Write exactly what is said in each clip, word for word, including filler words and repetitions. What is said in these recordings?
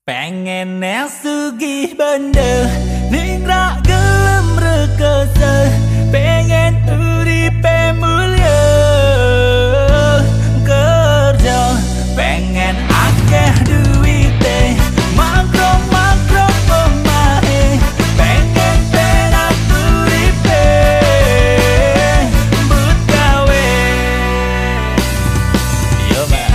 Pengen sugih bener ning ra gelem rekese, pengen uripe mulya kerja, pengen akeh duwite makro makro omahe, pengen penak uripe but gawe yo man.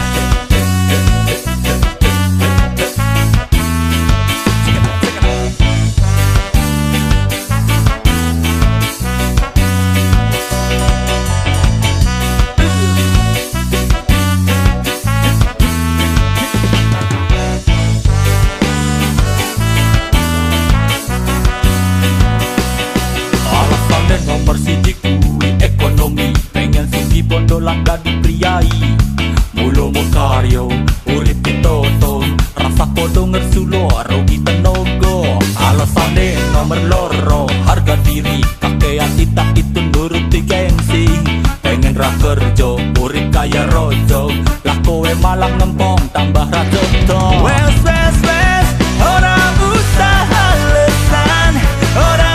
Nomor sidik kuwi ekonomi, pengen siji bondo langga dipriai, mulo mo karyo urip pitoto, rasa podo ngersulo rugi tenogo. Alasane nomor loro harga diri, kakean kita itu nuruti gengsi, pengen ra kerja urip kaya rojo, lah kowe malah ngempong tambah ra joto. Wes wes wes ora usah alesan, ora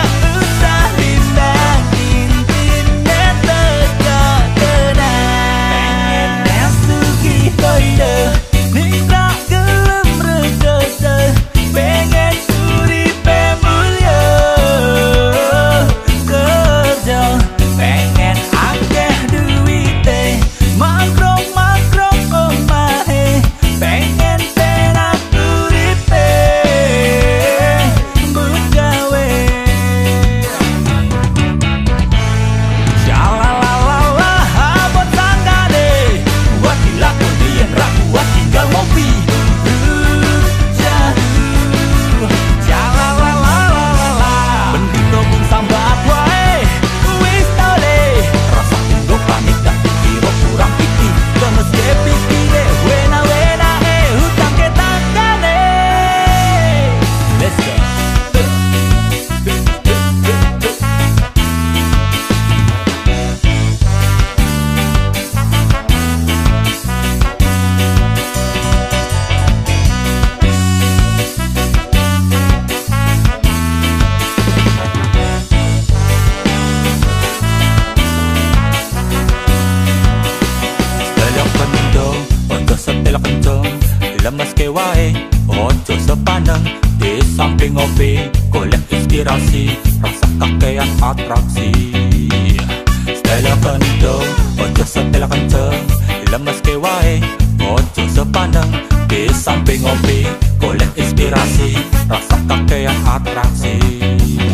lemes ke wae, ojo sepaneng di samping ngopi, golek inspirasi, rasa kakean atraksi. Stella kendo, ojo setel kenceng, lemes ke wae, ojo sepaneng di samping ngopi, golek inspirasi, rasa kakean atraksi.